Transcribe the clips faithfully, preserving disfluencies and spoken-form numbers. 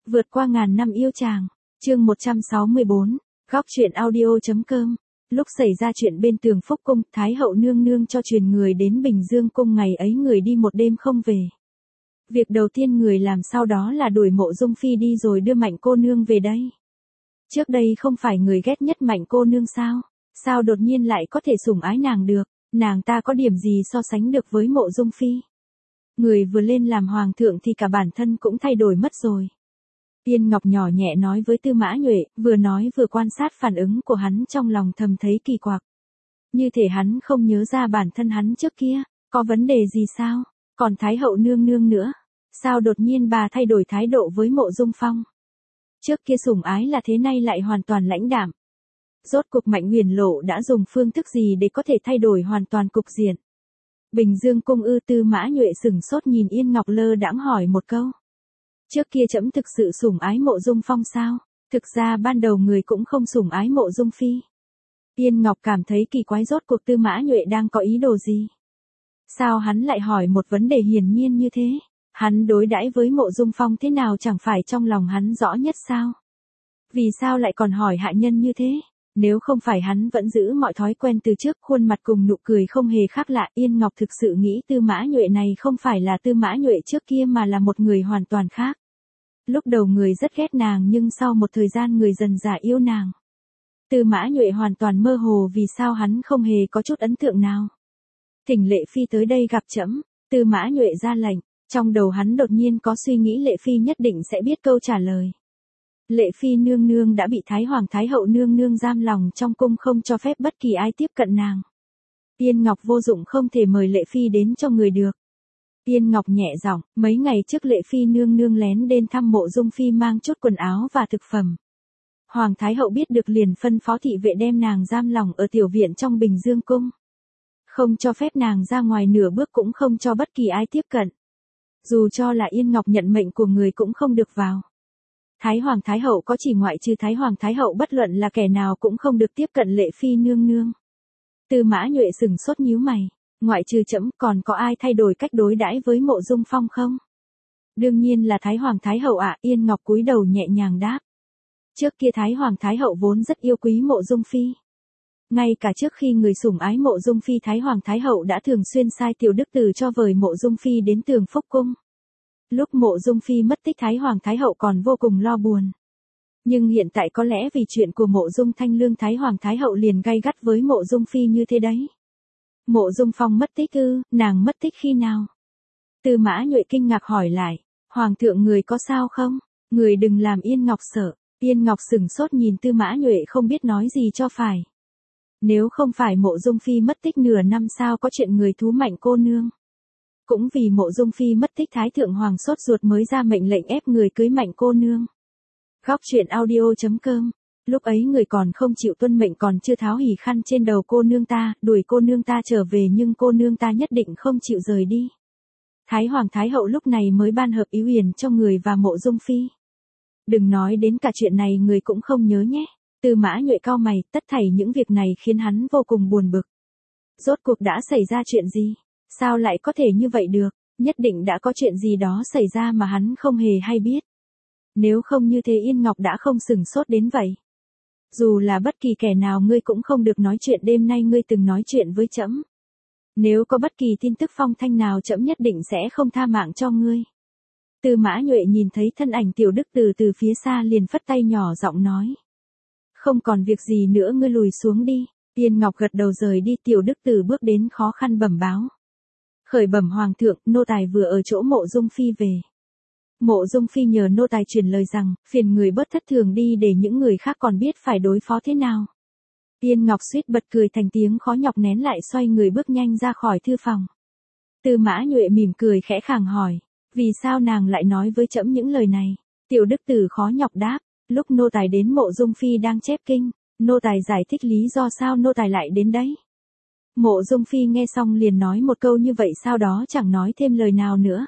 Vượt qua ngàn năm yêu chàng. Chương một trăm sáu mươi bốn. Góc truyện audio.com. Lúc xảy ra chuyện bên tường Phúc cung, Thái hậu nương nương cho truyền người đến Bình Dương cung, ngày ấy người đi một đêm không về. Việc đầu tiên người làm sau đó là đuổi Mộ Dung Phi đi rồi đưa Mạnh cô nương về đây. Trước đây không phải người ghét nhất Mạnh cô nương sao? Sao đột nhiên lại có thể sủng ái nàng được? Nàng ta có điểm gì so sánh được với Mộ Dung Phi? Người vừa lên làm hoàng thượng thì cả bản thân cũng thay đổi mất rồi. Yên Ngọc nhỏ nhẹ nói với Tư Mã Nhuệ, vừa nói vừa quan sát phản ứng của hắn, trong lòng thầm thấy kỳ quặc. Như thể hắn không nhớ ra bản thân hắn trước kia, có vấn đề gì sao? Còn Thái hậu nương nương nữa, sao đột nhiên bà thay đổi thái độ với Mộ Dung Phong? Trước kia sủng ái là thế, nay lại hoàn toàn lãnh đạm. Rốt cuộc Mạnh Huyền Lộ đã dùng phương thức gì để có thể thay đổi hoàn toàn cục diện? Bình Dương cung ư? Tư Mã Nhuệ sửng sốt nhìn Yên Ngọc lơ đãng hỏi một câu. Trước kia trẫm thực sự sủng ái Mộ Dung Phong sao? Thực ra ban đầu người cũng không sủng ái Mộ Dung Phi. Yên Ngọc cảm thấy kỳ quái, rốt cuộc Tư Mã Nhuệ đang có ý đồ gì? Sao hắn lại hỏi một vấn đề hiển nhiên như thế? Hắn đối đãi với Mộ Dung Phong thế nào chẳng phải trong lòng hắn rõ nhất sao? Vì sao lại còn hỏi hạ nhân như thế? Nếu không phải hắn vẫn giữ mọi thói quen từ trước, khuôn mặt cùng nụ cười không hề khác lạ, Yên Ngọc thực sự nghĩ Tư Mã Nhuệ này không phải là Tư Mã Nhuệ trước kia mà là một người hoàn toàn khác. Lúc đầu người rất ghét nàng nhưng sau một thời gian người dần dà yêu nàng. Tư Mã Nhuệ hoàn toàn mơ hồ vì sao hắn không hề có chút ấn tượng nào. Thỉnh Lệ Phi tới đây gặp trẫm. Tư Mã Nhuệ ra lệnh, trong đầu hắn đột nhiên có suy nghĩ Lệ Phi nhất định sẽ biết câu trả lời. Lệ Phi nương nương đã bị Thái Hoàng Thái hậu nương nương giam lòng trong cung, không cho phép bất kỳ ai tiếp cận nàng. Yên Ngọc vô dụng, không thể mời Lệ Phi đến cho người được. Yên Ngọc nhẹ giọng, mấy ngày trước Lệ Phi nương nương lén đến thăm Mộ Dung Phi mang chút quần áo và thực phẩm. Hoàng Thái hậu biết được liền phân phó thị vệ đem nàng giam lòng ở tiểu viện trong Bình Dương cung. Không cho phép nàng ra ngoài nửa bước, cũng không cho bất kỳ ai tiếp cận. Dù cho là Yên Ngọc nhận mệnh của người cũng không được vào. Thái Hoàng Thái hậu có chỉ, ngoại trừ Thái Hoàng Thái hậu bất luận là kẻ nào cũng không được tiếp cận Lệ Phi nương nương. Tư Mã Nhuệ sừng sốt nhíu mày, ngoại trừ trẫm còn có ai thay đổi cách đối đãi với Mộ Dung Phong không? Đương nhiên là Thái Hoàng Thái hậu ạ. Yên Ngọc cúi đầu nhẹ nhàng đáp. Trước kia Thái Hoàng Thái hậu vốn rất yêu quý Mộ Dung Phi. Ngay cả trước khi người sủng ái Mộ Dung Phi, Thái Hoàng Thái hậu đã thường xuyên sai tiểu đức tử cho vời Mộ Dung Phi đến tường Phúc cung. Lúc Mộ Dung Phi mất tích, Thái Hoàng Thái hậu còn vô cùng lo buồn. Nhưng hiện tại có lẽ vì chuyện của Mộ Dung Thanh Lương, Thái Hoàng Thái hậu liền gay gắt với Mộ Dung Phi như thế đấy. Mộ Dung Phong mất tích ư? Nàng mất tích khi nào? Tư Mã Nhuệ kinh ngạc hỏi lại. Hoàng thượng người có sao không? Người đừng làm Yên Ngọc sợ. Yên Ngọc sửng sốt nhìn Tư Mã Nhuệ không biết nói gì cho phải. Nếu không phải Mộ Dung Phi mất tích nửa năm, sao có chuyện người thú Mạnh cô nương? Cũng vì Mộ Dung Phi mất tích, Thái thượng hoàng sốt ruột mới ra mệnh lệnh ép người cưới Mạnh cô nương. Góc truyện audio.com. Lúc ấy người còn không chịu tuân mệnh, còn chưa tháo hỉ khăn trên đầu cô nương ta, đuổi cô nương ta trở về, nhưng cô nương ta nhất định không chịu rời đi. Thái Hoàng Thái hậu lúc này mới ban hợp ý uyển cho người và Mộ Dung Phi. Đừng nói đến cả chuyện này người cũng không nhớ nhé. Tư Mã Nhuệ cau mày, tất thảy những việc này khiến hắn vô cùng buồn bực. Rốt cuộc đã xảy ra chuyện gì? Sao lại có thể như vậy được? Nhất định đã có chuyện gì đó xảy ra mà hắn không hề hay biết. Nếu không như thế Yên Ngọc đã không sửng sốt đến vậy. Dù là bất kỳ kẻ nào ngươi cũng không được nói chuyện, đêm nay ngươi từng nói chuyện với trẫm. Nếu có bất kỳ tin tức phong thanh nào, trẫm nhất định sẽ không tha mạng cho ngươi. Tư Mã Nhuệ nhìn thấy thân ảnh tiểu đức từ từ phía xa liền phất tay nhỏ giọng nói. Không còn việc gì nữa, ngươi lùi xuống đi. Yên Ngọc gật đầu rời đi. Tiểu đức từ bước đến khó khăn bẩm báo. Khởi bẩm hoàng thượng, nô tài vừa ở chỗ Mộ Dung Phi về. Mộ Dung Phi nhờ nô tài truyền lời rằng, phiền người bớt thất thường đi để những người khác còn biết phải đối phó thế nào. Yên Ngọc suýt bật cười thành tiếng, khó nhọc nén lại, xoay người bước nhanh ra khỏi thư phòng. Tư Mã Nhuệ mỉm cười khẽ khàng hỏi, vì sao nàng lại nói với trẫm những lời này? Tiểu đức tử khó nhọc đáp, lúc nô tài đến Mộ Dung Phi đang chép kinh, nô tài giải thích lý do sao nô tài lại đến đấy. Mộ Dung Phi nghe xong liền nói một câu như vậy, sau đó chẳng nói thêm lời nào nữa.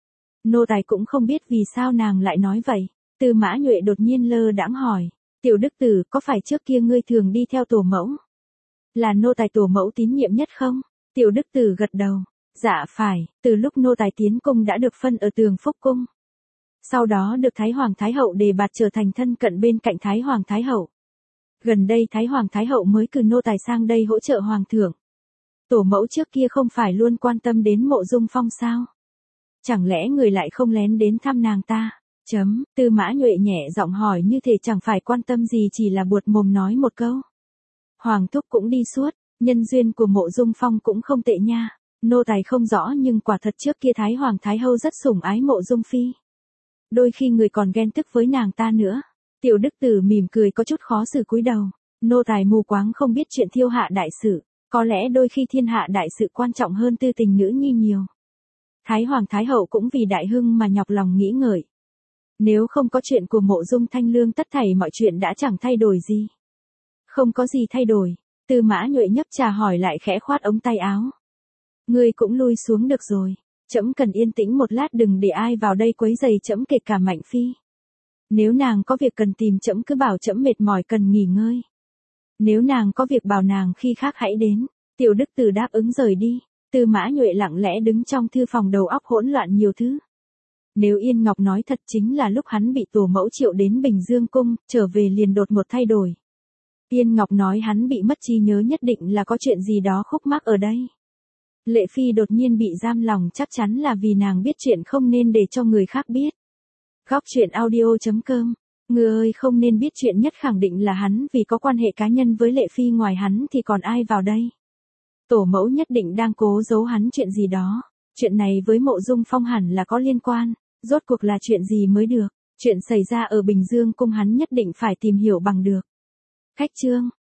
Nô tài cũng không biết vì sao nàng lại nói vậy. Tư Mã Nhuệ đột nhiên lơ đãng hỏi, tiểu đức tử, có phải trước kia ngươi thường đi theo tổ mẫu? Là nô tài tổ mẫu tín nhiệm nhất không? Tiểu đức tử gật đầu, dạ phải, từ lúc nô tài tiến cung đã được phân ở tường Phúc cung. Sau đó được Thái Hoàng Thái Hậu đề bạt trở thành thân cận bên cạnh Thái Hoàng Thái Hậu. Gần đây Thái Hoàng Thái Hậu mới cử nô tài sang đây hỗ trợ Hoàng thượng. Tổ mẫu trước kia không phải luôn quan tâm đến Mộ Dung Phong sao? Chẳng lẽ người lại không lén đến thăm nàng ta? Chấm, Tư Mã Nhuệ nhẹ giọng hỏi như thể chẳng phải quan tâm gì, chỉ là buột mồm nói một câu. Hoàng thúc cũng đi suốt, nhân duyên của Mộ Dung Phong cũng không tệ nha. Nô tài không rõ nhưng quả thật trước kia Thái Hoàng Thái Hậu rất sủng ái Mộ Dung Phi. Đôi khi người còn ghen tức với nàng ta nữa. Tiểu Đức Tử mỉm cười có chút khó xử cúi đầu. Nô tài mù quáng không biết chuyện Thiên Hạ đại sự. Có lẽ đôi khi thiên hạ đại sự quan trọng hơn tư tình nữ nhi nhiều. Thái Hoàng Thái Hậu cũng vì đại hưng mà nhọc lòng nghĩ ngợi. Nếu không có chuyện của Mộ Dung Thanh Lương tất thảy mọi chuyện đã chẳng thay đổi gì. Không có gì thay đổi. Tư Mã Nhuệ nhấp trà hỏi lại khẽ khoát ống tay áo. Ngươi cũng lui xuống được rồi. Trẫm cần yên tĩnh một lát, đừng để ai vào đây quấy rầy trẫm, kể cả Mạnh Phi. Nếu nàng có việc cần tìm trẫm cứ bảo trẫm mệt mỏi cần nghỉ ngơi. Nếu nàng có việc bảo nàng khi khác hãy đến. Tiểu Đức Tử đáp ứng rời đi. Tư Mã Nhuệ lặng lẽ đứng trong thư phòng, đầu óc hỗn loạn nhiều thứ. Nếu Yên Ngọc nói thật, chính là lúc hắn bị tổ mẫu triệu đến Bình Dương Cung, trở về liền đột một thay đổi. Yên Ngọc nói hắn bị mất trí nhớ, nhất định là có chuyện gì đó khúc mắc ở đây. Lệ Phi đột nhiên bị giam lòng chắc chắn là vì nàng biết chuyện không nên để cho người khác biết. Góc truyện audio chấm com. Người ơi, không nên biết chuyện nhất khẳng định là hắn, vì có quan hệ cá nhân với Lệ Phi, ngoài hắn thì còn ai vào đây. Tổ mẫu nhất định đang cố giấu hắn chuyện gì đó. Chuyện này với Mộ Dung Phong hẳn là có liên quan. Rốt cuộc là chuyện gì mới được. Chuyện xảy ra ở Bình Dương Cung hắn nhất định phải tìm hiểu bằng được. Khách trương.